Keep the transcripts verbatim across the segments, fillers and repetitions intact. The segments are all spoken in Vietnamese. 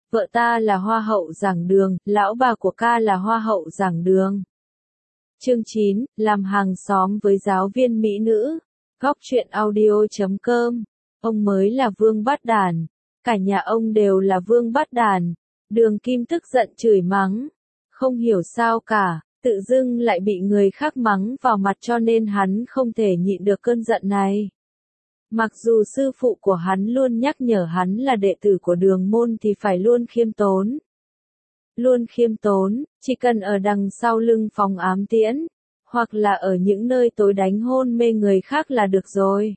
vợ ta là hoa hậu giảng đường, lão bà của ca là hoa hậu giảng đường. Chương chín, làm hàng xóm với giáo viên mỹ nữ. Góc truyện audio chấm com. Ông mới là Vương Bát Đản. Cả nhà ông đều là Vương Bát Đản. Đường Kim tức giận chửi mắng. Không hiểu sao cả, tự dưng lại bị người khác mắng vào mặt cho nên hắn không thể nhịn được cơn giận này. Mặc dù sư phụ của hắn luôn nhắc nhở hắn là đệ tử của đường môn thì phải luôn khiêm tốn. Luôn khiêm tốn, chỉ cần ở đằng sau lưng phóng ám tiễn, hoặc là ở những nơi tối đánh hôn mê người khác là được rồi.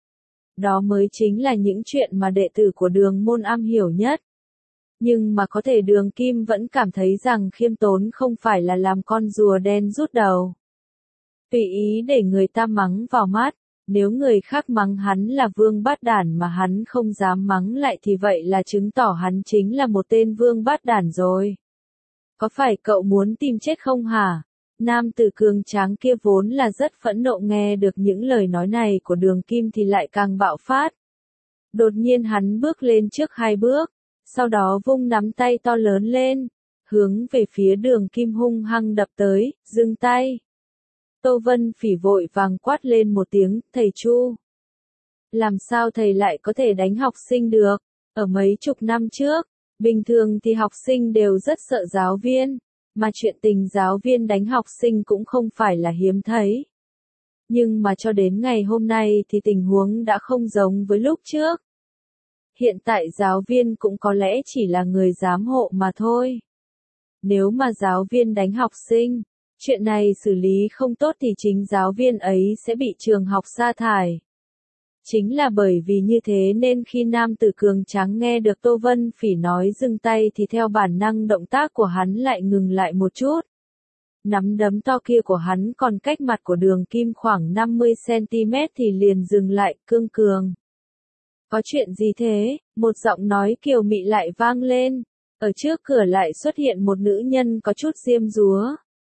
Đó mới chính là những chuyện mà đệ tử của đường môn am hiểu nhất. Nhưng mà có thể Đường Kim vẫn cảm thấy rằng khiêm tốn không phải là làm con rùa đen rút đầu. Tùy ý để người ta mắng vào mắt, nếu người khác mắng hắn là Vương Bát Đản mà hắn không dám mắng lại thì vậy là chứng tỏ hắn chính là một tên Vương Bát Đản rồi. Có phải cậu muốn tìm chết không hả? Nam tử cường tráng kia vốn là rất phẫn nộ, nghe được những lời nói này của Đường Kim thì lại càng bạo phát. Đột nhiên hắn bước lên trước hai bước, sau đó vung nắm tay to lớn lên, hướng về phía Đường Kim hung hăng đập tới, dừng tay. Tô Vân Phỉ vội vàng quát lên một tiếng, thầy Chu. Làm sao thầy lại có thể đánh học sinh được? Ở mấy chục năm trước, bình thường thì học sinh đều rất sợ giáo viên, mà chuyện tình giáo viên đánh học sinh cũng không phải là hiếm thấy. Nhưng mà cho đến ngày hôm nay thì tình huống đã không giống với lúc trước. Hiện tại giáo viên cũng có lẽ chỉ là người giám hộ mà thôi. Nếu mà giáo viên đánh học sinh, chuyện này xử lý không tốt thì chính giáo viên ấy sẽ bị trường học sa thải. Chính là bởi vì như thế nên khi nam tử cường tráng nghe được Tô Vân Phỉ nói dừng tay thì theo bản năng động tác của hắn lại ngừng lại một chút. Nắm đấm to kia của hắn còn cách mặt của Đường Kim khoảng năm mươi xăng-ti-mét thì liền dừng lại, cương cường. Có chuyện gì thế? Một giọng nói kiều mị lại vang lên. Ở trước cửa lại xuất hiện một nữ nhân có chút diêm dúa.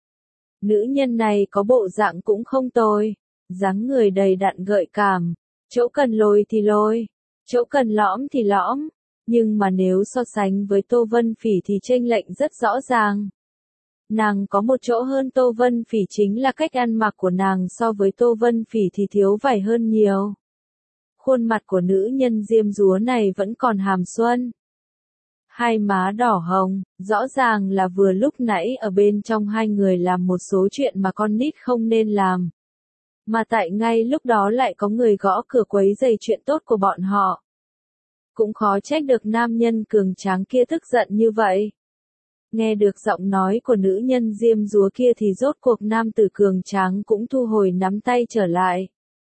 Nữ nhân này có bộ dạng cũng không tồi, dáng người đầy đặn gợi cảm, chỗ cần lồi thì lồi, chỗ cần lõm thì lõm, nhưng mà nếu so sánh với Tô Vân Phỉ thì chênh lệch rất rõ ràng. Nàng có một chỗ hơn Tô Vân Phỉ chính là cách ăn mặc của nàng so với Tô Vân Phỉ thì thiếu vải hơn nhiều. Khuôn mặt của nữ nhân diêm dúa này vẫn còn hàm xuân. Hai má đỏ hồng, rõ ràng là vừa lúc nãy ở bên trong hai người làm một số chuyện mà con nít không nên làm. Mà tại ngay lúc đó lại có người gõ cửa quấy rầy chuyện tốt của bọn họ. Cũng khó trách được nam nhân cường tráng kia tức giận như vậy. Nghe được giọng nói của nữ nhân diêm dúa kia thì rốt cuộc nam tử cường tráng cũng thu hồi nắm tay trở lại.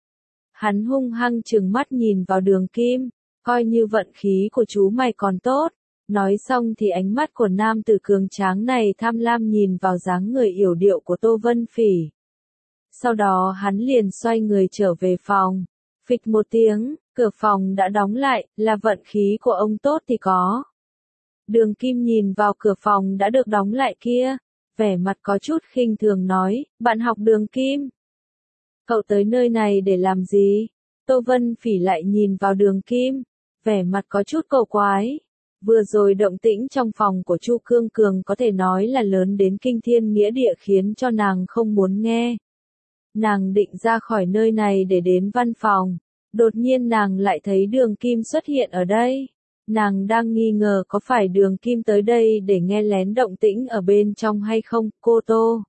Hắn hung hăng trừng mắt nhìn vào Đường Kim, coi như vận khí của chú mày còn tốt. Nói xong thì ánh mắt của nam tử cường tráng này tham lam nhìn vào dáng người yểu điệu của Tô Vân Phỉ. Sau đó hắn liền xoay người trở về phòng. Phịch một tiếng, cửa phòng đã đóng lại, là vận khí của ông tốt thì có. Đường Kim nhìn vào cửa phòng đã được đóng lại kia, vẻ mặt có chút khinh thường nói, bạn học Đường Kim. Cậu tới nơi này để làm gì? Tô Vân Phỉ lại nhìn vào Đường Kim, vẻ mặt có chút cầu quái. Vừa rồi động tĩnh trong phòng của Chu Cương Cường có thể nói là lớn đến kinh thiên nghĩa địa khiến cho nàng không muốn nghe. Nàng định ra khỏi nơi này để đến văn phòng. Đột nhiên nàng lại thấy Đường Kim xuất hiện ở đây. Nàng đang nghi ngờ có phải Đường Kim tới đây để nghe lén động tĩnh ở bên trong hay không. Cô Tô,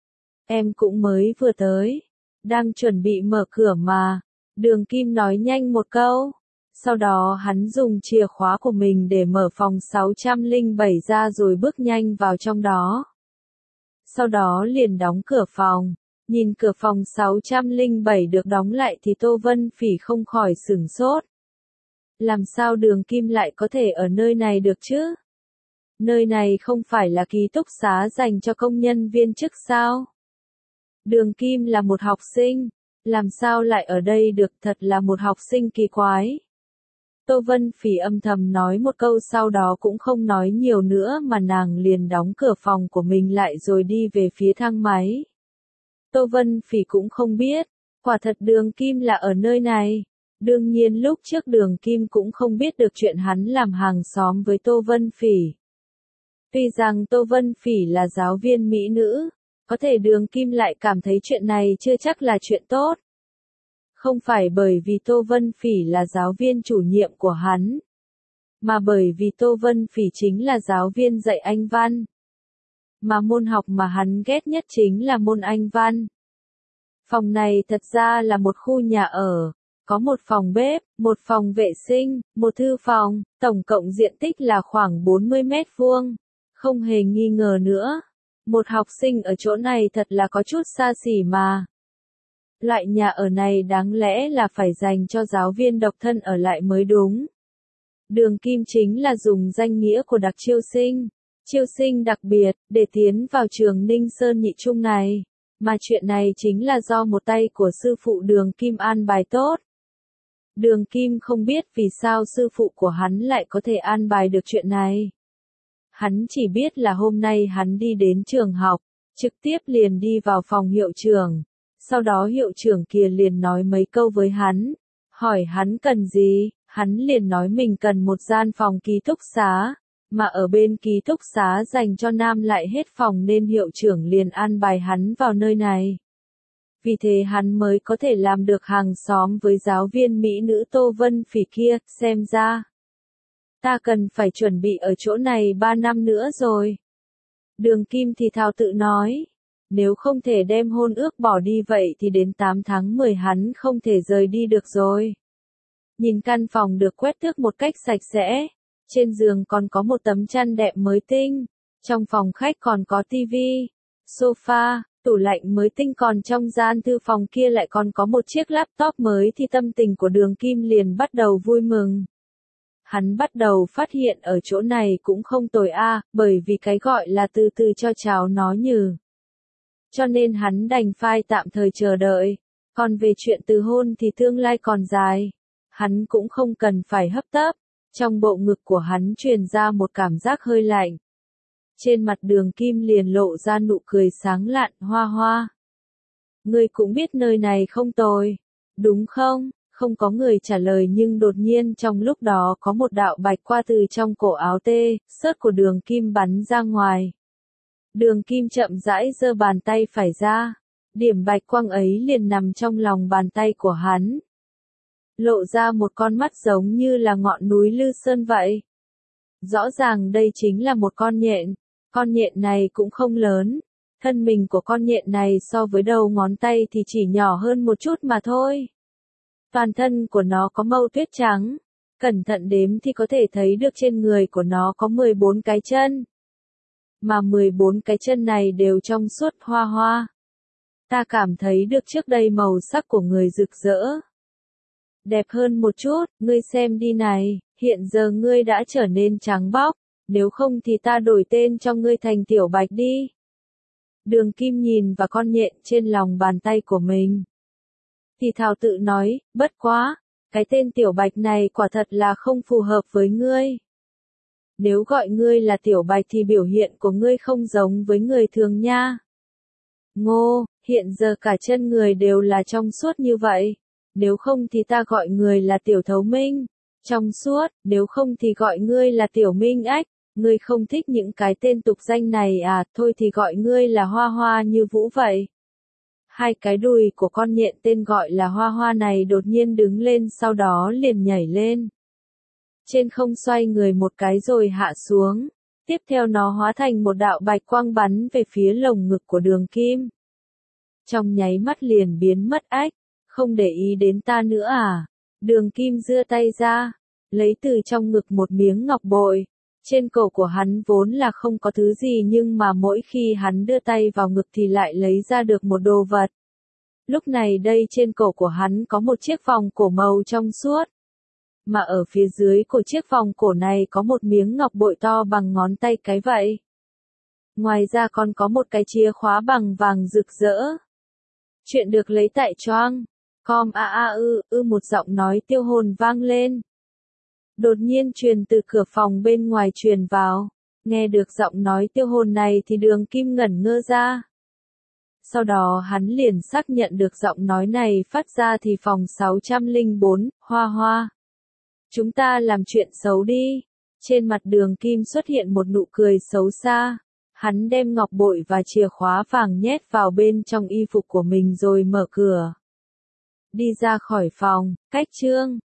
em cũng mới vừa tới. Đang chuẩn bị mở cửa mà. Đường Kim nói nhanh một câu. Sau đó hắn dùng chìa khóa của mình để mở phòng sáu trăm lẻ bảy ra rồi bước nhanh vào trong đó. Sau đó liền đóng cửa phòng. Nhìn cửa phòng sáu trăm lẻ bảy được đóng lại thì Tô Vân Phỉ không khỏi sửng sốt. Làm sao Đường Kim lại có thể ở nơi này được chứ? Nơi này không phải là ký túc xá dành cho công nhân viên chức sao? Đường Kim là một học sinh, làm sao lại ở đây được, thật là một học sinh kỳ quái. Tô Vân Phỉ âm thầm nói một câu sau đó cũng không nói nhiều nữa mà nàng liền đóng cửa phòng của mình lại rồi đi về phía thang máy. Tô Vân Phỉ cũng không biết, quả thật Đường Kim là ở nơi này. Đương nhiên lúc trước Đường Kim cũng không biết được chuyện hắn làm hàng xóm với Tô Vân Phỉ. Tuy rằng Tô Vân Phỉ là giáo viên mỹ nữ, có thể Đường Kim lại cảm thấy chuyện này chưa chắc là chuyện tốt. Không phải bởi vì Tô Vân Phỉ là giáo viên chủ nhiệm của hắn, mà bởi vì Tô Vân Phỉ chính là giáo viên dạy Anh văn. Mà môn học mà hắn ghét nhất chính là môn Anh văn. Phòng này thật ra là một khu nhà ở, có một phòng bếp, một phòng vệ sinh, một thư phòng, tổng cộng diện tích là khoảng bốn mươi mét vuông. Không hề nghi ngờ nữa, một học sinh ở chỗ này thật là có chút xa xỉ mà. Loại nhà ở này đáng lẽ là phải dành cho giáo viên độc thân ở lại mới đúng. Đường Kim chính là dùng danh nghĩa của đặc chiêu sinh, chiêu sinh đặc biệt, để tiến vào trường Ninh Sơn Nhị Trung này. Mà chuyện này chính là do một tay của sư phụ Đường Kim an bài tốt. Đường Kim không biết vì sao sư phụ của hắn lại có thể an bài được chuyện này. Hắn chỉ biết là hôm nay hắn đi đến trường học, trực tiếp liền đi vào phòng hiệu trưởng. Sau đó hiệu trưởng kia liền nói mấy câu với hắn, hỏi hắn cần gì, hắn liền nói mình cần một gian phòng ký túc xá, mà ở bên ký túc xá dành cho nam lại hết phòng nên hiệu trưởng liền an bài hắn vào nơi này. Vì thế hắn mới có thể làm được hàng xóm với giáo viên mỹ nữ Tô Vân Phỉ kia, xem ra. Ta cần phải chuẩn bị ở chỗ này ba năm nữa rồi. Đường Kim thì thào tự nói. Nếu không thể đem hôn ước bỏ đi vậy thì đến tám tháng mười hắn không thể rời đi được rồi. Nhìn căn phòng được quét tước một cách sạch sẽ. Trên giường còn có một tấm chăn đệm mới tinh. Trong phòng khách còn có tivi, sofa, tủ lạnh mới tinh, còn trong gian thư phòng kia lại còn có một chiếc laptop mới thì tâm tình của Đường Kim liền bắt đầu vui mừng. Hắn bắt đầu phát hiện ở chỗ này cũng không tồi a, à, bởi vì cái gọi là từ từ cho cháo nó nhừ. Cho nên hắn đành phai tạm thời chờ đợi. Còn về chuyện từ hôn thì tương lai còn dài. Hắn cũng không cần phải hấp tấp. Trong bộ ngực của hắn truyền ra một cảm giác hơi lạnh. Trên mặt Đường Kim liền lộ ra nụ cười sáng lạn, Hoa Hoa. Ngươi cũng biết nơi này không tồi, đúng không? Không có người trả lời nhưng đột nhiên trong lúc đó có một đạo bạch qua từ trong cổ áo tê, sớt của Đường Kim bắn ra ngoài. Đường Kim chậm rãi giơ bàn tay phải ra. Điểm bạch quang ấy liền nằm trong lòng bàn tay của hắn. Lộ ra một con mắt giống như là ngọn núi Lư Sơn vậy. Rõ ràng đây chính là một con nhện. Con nhện này cũng không lớn. Thân mình của con nhện này so với đầu ngón tay thì chỉ nhỏ hơn một chút mà thôi. Toàn thân của nó có màu tuyết trắng. Cẩn thận đếm thì có thể thấy được trên người của nó có mười bốn cái chân. Mà mười bốn cái chân này đều trong suốt hoa hoa. Ta cảm thấy được trước đây màu sắc của người rực rỡ. Đẹp hơn một chút, ngươi xem đi này, hiện giờ ngươi đã trở nên trắng bóc, nếu không thì ta đổi tên cho ngươi thành Tiểu Bạch đi. Đường Kim nhìn vào con nhện trên lòng bàn tay của mình. Thì thào tự nói, bất quá, cái tên Tiểu Bạch này quả thật là không phù hợp với ngươi. Nếu gọi ngươi là Tiểu Bạch thì biểu hiện của ngươi không giống với người thường nha. Ngô, hiện giờ cả chân người đều là trong suốt như vậy. Nếu không thì ta gọi người là Tiểu Thấu Minh. Trong suốt, nếu không thì gọi ngươi là Tiểu Minh Ách. Ngươi không thích những cái tên tục danh này à, thôi thì gọi ngươi là Hoa Hoa như Vũ vậy. Hai cái đùi của con nhện tên gọi là Hoa Hoa này đột nhiên đứng lên sau đó liền nhảy lên. Trên không xoay người một cái rồi hạ xuống. Tiếp theo nó hóa thành một đạo bạch quang bắn về phía lồng ngực của Đường Kim. Trong nháy mắt liền biến mất ách. Không để ý đến ta nữa à? Đường Kim giơ tay ra. Lấy từ trong ngực một miếng ngọc bội. Trên cổ của hắn vốn là không có thứ gì nhưng mà mỗi khi hắn đưa tay vào ngực thì lại lấy ra được một đồ vật. Lúc này đây trên cổ của hắn có một chiếc vòng cổ màu trong suốt. Mà ở phía dưới của chiếc vòng cổ này có một miếng ngọc bội to bằng ngón tay cái vậy. Ngoài ra còn có một cái chìa khóa bằng vàng rực rỡ. Chuyện được lấy tại Choang. Com a a ư, ư một giọng nói tiêu hồn vang lên. Đột nhiên truyền từ cửa phòng bên ngoài truyền vào. Nghe được giọng nói tiêu hồn này thì Đường Kim ngẩn ngơ ra. Sau đó hắn liền xác nhận được giọng nói này phát ra thì phòng sáu trăm lẻ bốn, Hoa Hoa. Chúng ta làm chuyện xấu đi. Trên mặt Đường Kim xuất hiện một nụ cười xấu xa. Hắn đem ngọc bội và chìa khóa vàng nhét vào bên trong y phục của mình rồi mở cửa. Đi ra khỏi phòng, cách Trương